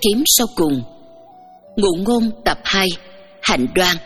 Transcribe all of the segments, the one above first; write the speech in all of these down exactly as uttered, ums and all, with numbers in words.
kiếm sau cùng. Ngụ ngôn tập hai, Hạnh Đoan.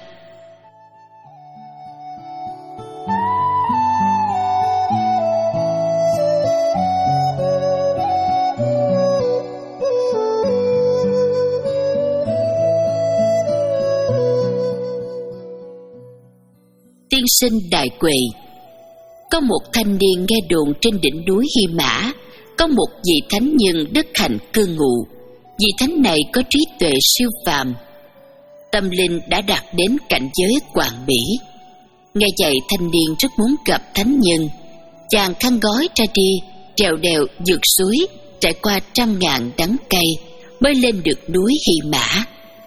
Tiên sinh Đại Quệ. Có một thanh niên nghe đồn trên đỉnh núi Hy Mã có một vị thánh nhân đức hạnh cư ngụ. Vị thánh này có trí tuệ siêu phàm, tâm linh đã đạt đến cảnh giới hoàn mỹ. Nghe vậy thanh niên rất muốn gặp thánh nhân. Chàng khăn gói ra đi, trèo đèo vượt suối, trải qua trăm ngàn đắng cay mới lên được núi Hy Mã.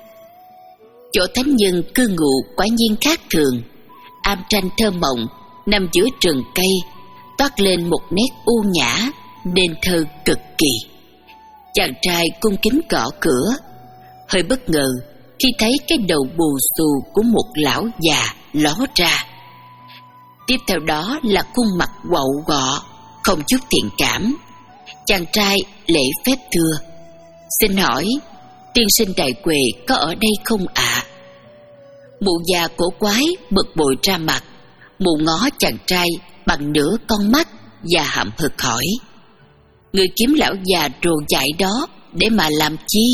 Chỗ thánh nhân cư ngụ quả nhiên khác thường. Am tranh thơ mộng nằm giữa rừng cây, toát lên một nét u nhã nên thơ cực kỳ. Chàng trai cung kính gõ cửa, hơi bất ngờ khi thấy cái đầu bù xù của một lão già ló ra. Tiếp theo đó là khuôn mặt quậu quọ, không chút thiện cảm. Chàng trai lễ phép thưa: "Xin hỏi, tiên sinh Đại Quệ có ở đây không ạ?" À? Mụ già cổ quái bực bội ra mặt, mụ ngó chàng trai bằng nửa con mắt và hậm hực hỏi: "Người kiếm lão già rồ dại đó để mà làm chi?"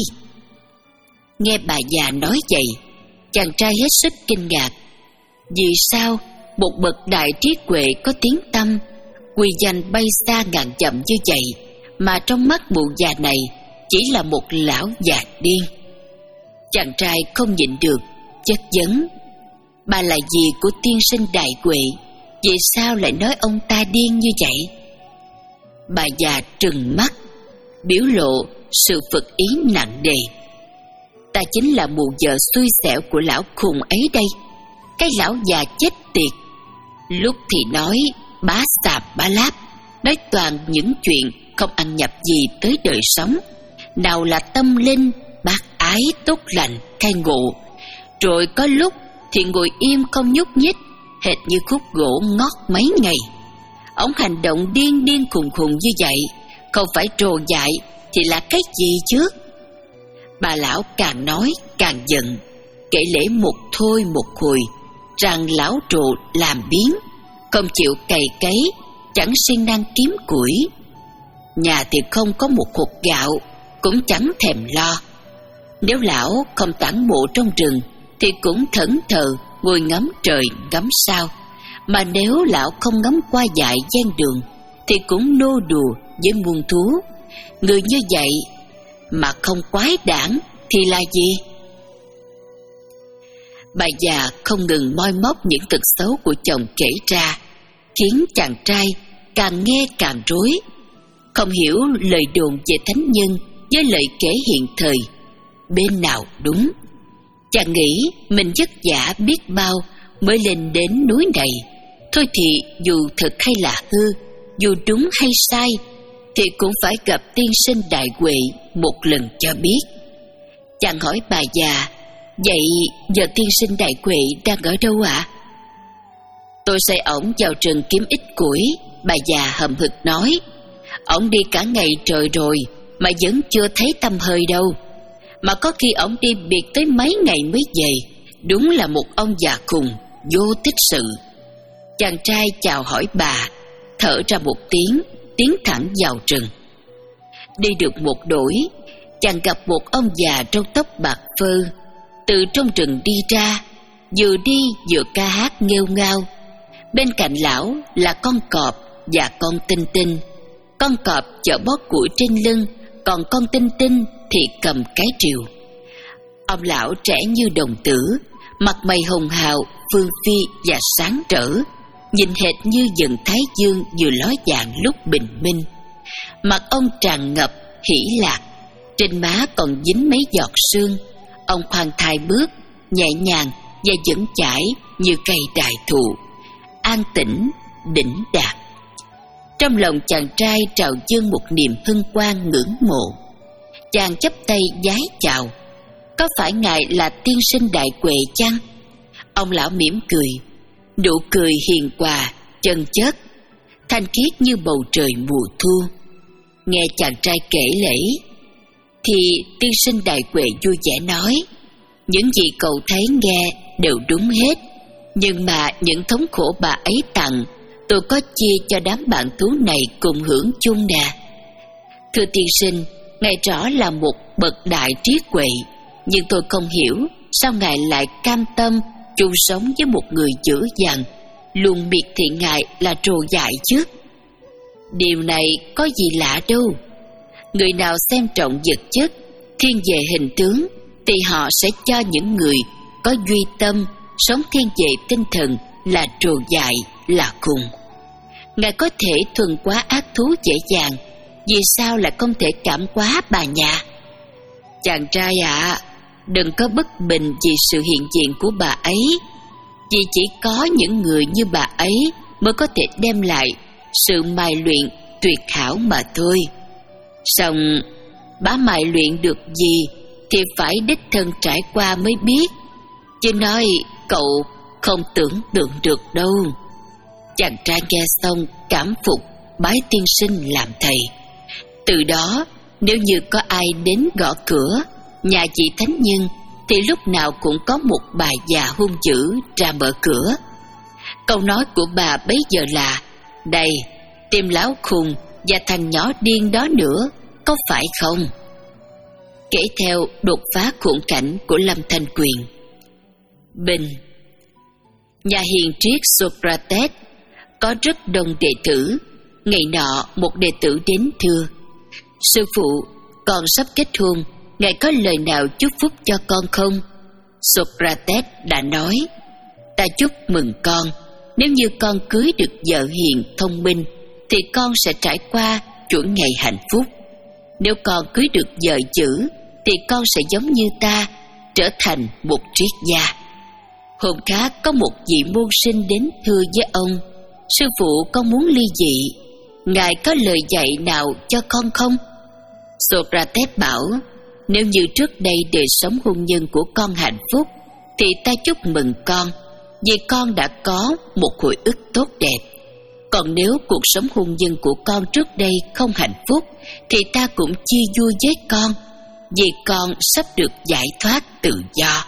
Nghe bà già nói vậy, chàng trai hết sức kinh ngạc. Vì sao một bậc đại trí huệ có tiếng tăm, uy danh bay xa ngàn dặm như vậy, mà trong mắt mụ già này chỉ là một lão già điên? Chàng trai không nhịn được chất vấn: "Bà là gì của tiên sinh Đại Quệ? Vì sao lại nói ông ta điên như vậy?" Bà già trừng mắt, biểu lộ sự phật ý nặng nề: "Ta chính là mụ vợ xui xẻo của lão khùng ấy đây. Cái lão già chết tiệt, lúc thì nói bá sạp bá láp, nói toàn những chuyện không ăn nhập gì tới đời sống, nào là tâm linh, bác ái, tốt lành, khai ngộ. Rồi có lúc thì ngồi im không nhúc nhích, hệt như khúc gỗ ngót mấy ngày. Ông hành động điên điên khùng khùng như vậy, không phải trồ dại thì là cái gì chứ?" Bà lão càng nói càng giận, kể lễ một thôi một hồi rằng lão trồ làm biếng, không chịu cày cấy, chẳng siêng năng kiếm củi. Nhà thì không có một hột gạo, cũng chẳng thèm lo. Nếu lão không tản bộ trong rừng thì cũng thẫn thờ ngồi ngắm trời ngắm sao, mà nếu lão không ngắm qua dại gian đường thì cũng nô đùa với muôn thú. Người như vậy mà không quái đản thì là gì? Bà già không ngừng moi móc những tật xấu của chồng kể ra, khiến chàng trai càng nghe càng rối, không hiểu lời đồn về thánh nhân với lời kể hiện thời bên nào đúng. Chàng nghĩ mình vất vả biết bao mới lên đến núi này, thôi thì dù thật hay là hư, dù đúng hay sai, thì cũng phải gặp tiên sinh Đại Quệ một lần cho biết. Chàng hỏi bà già: "Vậy giờ tiên sinh Đại Quệ đang ở đâu ạ?" À? "Tôi sai ổng vào rừng kiếm ít củi," bà già hậm hực nói. "Ổng đi cả ngày trời rồi mà vẫn chưa thấy tăm hơi đâu. Mà có khi ổng đi biệt tới mấy ngày mới về. Đúng là một ông già khùng, vô tích sự." Chàng trai chào hỏi bà, thở ra một tiếng, tiến thẳng vào rừng. Đi được một đỗi, chàng gặp một ông già râu tóc bạc phơ từ trong rừng đi ra, vừa đi vừa ca hát nghêu ngao. Bên cạnh lão là con cọp và con tinh tinh. Con cọp chở bó củi trên lưng, còn con tinh tinh thì cầm cái rìu. Ông lão trẻ như đồng tử, mặt mày hồng hào, phương phi và sáng rỡ, nhìn hệt như dần thái dương vừa ló dạng lúc bình minh. Mặt ông tràn ngập hỉ lạc, trên má còn dính mấy giọt sương. Ông khoan thai bước, nhẹ nhàng và vững chãi như cây đại thụ, an tĩnh, đỉnh đạt. Trong lòng chàng trai trào dâng một niềm hân hoan ngưỡng mộ. Chàng chắp tay vái chào: "Có phải ngài là tiên sinh Đại Quệ chăng?" Ông lão mỉm cười, nụ cười hiền hòa, chân chất, thanh khiết như bầu trời mùa thu. Nghe chàng trai kể lễ, thì tiên sinh Đại Huệ vui vẻ nói: những gì cậu thấy nghe đều đúng hết, nhưng mà những thống khổ bà ấy tặng, tôi có chia cho đám bạn thú này cùng hưởng chung nè. Thưa tiên sinh, ngài rõ là một bậc đại trí huệ, nhưng tôi không hiểu sao ngài lại cam tâm chung sống với một người dữ dằn, luôn miệt thị ngài là trồ dại chứ. Điều này có gì lạ đâu. Người nào xem trọng vật chất, thiên về hình tướng, thì họ sẽ cho những người có duy tâm, sống thiên về tinh thần là trồ dại, là khùng. Ngài có thể thuần hóa ác thú dễ dàng, vì sao lại không thể cảm hóa bà nhà? Chàng trai ạ, à, đừng có bất bình vì sự hiện diện của bà ấy, vì chỉ có những người như bà ấy mới có thể đem lại sự mài luyện tuyệt hảo mà thôi. Song bá mài luyện được gì thì phải đích thân trải qua mới biết, chứ nói cậu không tưởng tượng được đâu. Chàng trai nghe xong cảm phục, bái tiên sinh làm thầy. Từ đó, nếu như có ai đến gõ cửa nhà chị thánh nhân, thì lúc nào cũng có một bà già hung dữ ra mở cửa. Câu nói của bà bấy giờ là: đây, tìm lão khùng và thằng nhỏ điên đó nữa, có phải không? Kể theo đột phá khủng cảnh của Lâm Thanh Quyền. Bình. Nhà hiền triết Socrates có rất đông đệ tử. Ngày nọ một đệ tử đến thưa: sư phụ, con sắp kết hôn, ngài có lời nào chúc phúc cho con không? Socrates đã nói: ta chúc mừng con, nếu như con cưới được vợ hiền thông minh, thì con sẽ trải qua chuỗi ngày hạnh phúc. Nếu con cưới được vợ dữ, thì con sẽ giống như ta, trở thành một triết gia. Hôm khác có một vị môn sinh đến thưa với ông: sư phụ, con muốn ly dị, ngài có lời dạy nào cho con không? Socrates bảo: nếu như trước đây đời sống hôn nhân của con hạnh phúc, thì ta chúc mừng con, vì con đã có một hồi ức tốt đẹp. Còn nếu cuộc sống hôn nhân của con trước đây không hạnh phúc, thì ta cũng chia vui với con, vì con sắp được giải thoát tự do.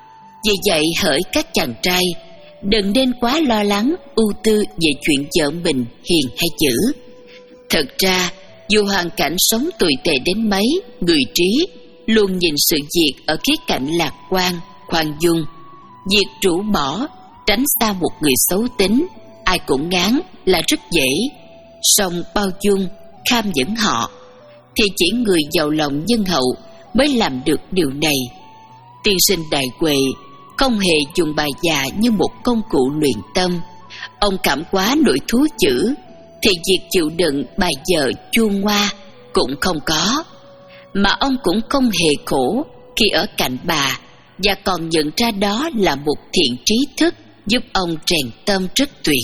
Vì vậy hỡi các chàng trai, đừng nên quá lo lắng ưu tư về chuyện vợ mình hiền hay dữ. Thật ra, dù hoàn cảnh sống tồi tệ đến mấy, người trí luôn nhìn sự việc ở khía cạnh lạc quan, khoan dung. Việc rũ bỏ, tránh xa một người xấu tính, ai cũng ngán là rất dễ. Song bao dung, kham nhẫn họ, thì chỉ người giàu lòng nhân hậu mới làm được điều này. Tiên sinh Đại Huệ không hề dùng bà già như một công cụ luyện tâm. Ông cảm hóa nỗi thú chữ, thì việc chịu đựng bà vợ chua ngoa cũng không có. Mà ông cũng không hề khổ khi ở cạnh bà, và còn nhận ra đó là một thiện trí thức giúp ông rèn tâm rất tuyệt.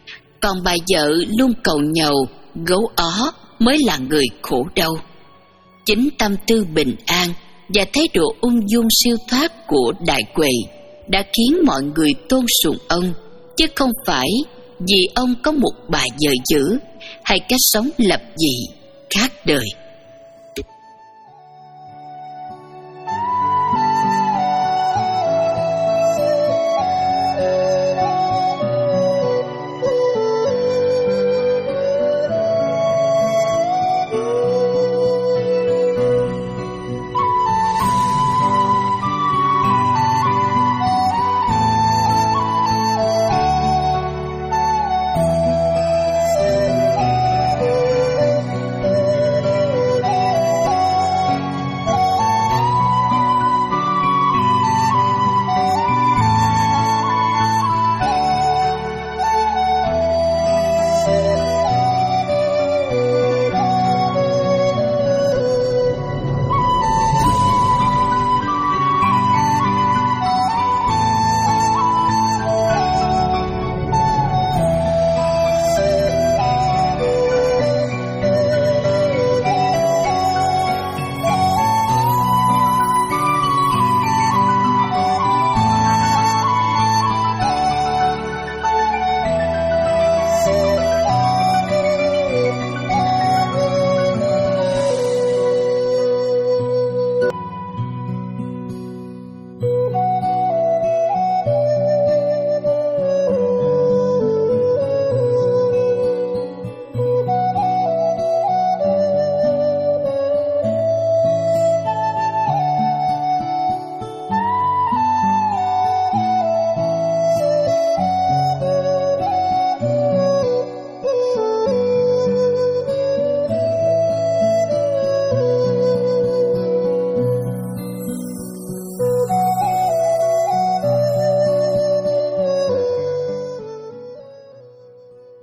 Còn bà vợ luôn cầu nhầu, gấu ó mới là người khổ đau. Chính tâm tư bình an và thái độ ung dung siêu thoát của Đại Huệ đã khiến mọi người tôn sùng ông, chứ không phải vì ông có một bà vợ dữ hay cách sống lập dị khác đời.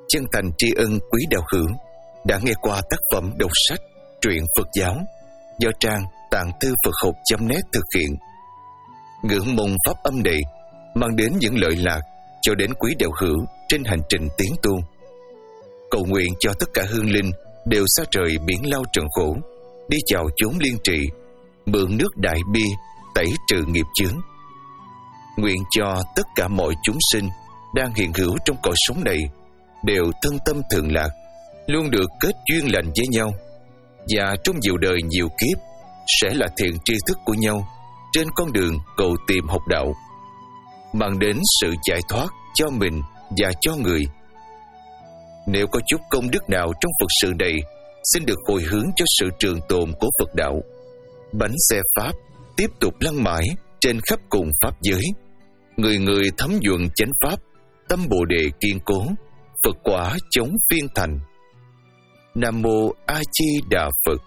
chân thành tri ân quý đạo hữu đã nghe qua tác phẩm đọc sách truyện Phật giáo do trang tạng thư Phật học chấm net thực hiện. Ngưỡng mong pháp âm này mang đến những lợi lạc cho đến quý đạo hữu trên hành trình tiến tu. Cầu nguyện cho tất cả hương linh đều xa rời biển lao trần khổ, đi vào chốn liên trị, mượn nước đại bi tẩy trừ nghiệp chướng. Nguyện cho tất cả mọi chúng sinh đang hiện hữu trong cõi sống này đều thân tâm thường lạc, luôn được kết duyên lành với nhau, và trong nhiều đời nhiều kiếp sẽ là thiện tri thức của nhau trên con đường cầu tìm học đạo, mang đến sự giải thoát cho mình và cho người. Nếu có chút công đức nào trong Phật sự này, xin được hồi hướng cho sự trường tồn của Phật đạo. Bánh xe Pháp tiếp tục lăn mãi trên khắp cùng Pháp giới. Người người thấm nhuận chánh Pháp, tâm Bồ Đề kiên cố, Phật quả chống phiên thành. Nam Mô A Di Đà Phật.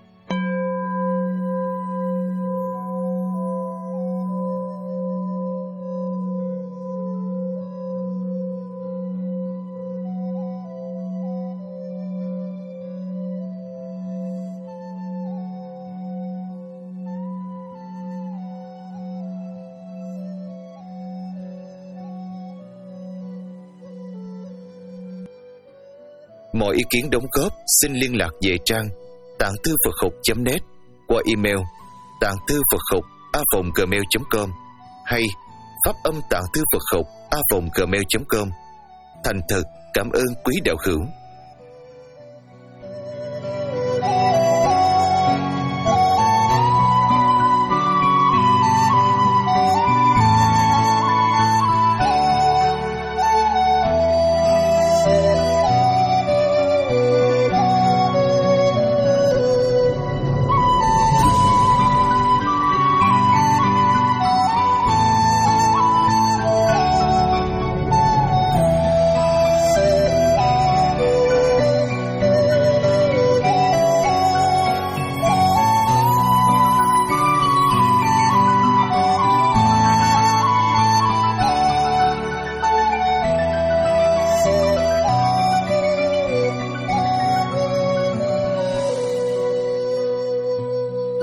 Mọi ý kiến đóng góp xin liên lạc về trang tạng thư Phật học chấm net qua email tạng thư Phật học a vòng gmail chấm com hay pháp âm tạng thư Phật học a vòng gmail chấm com. Thành thật cảm ơn quý đạo hữu.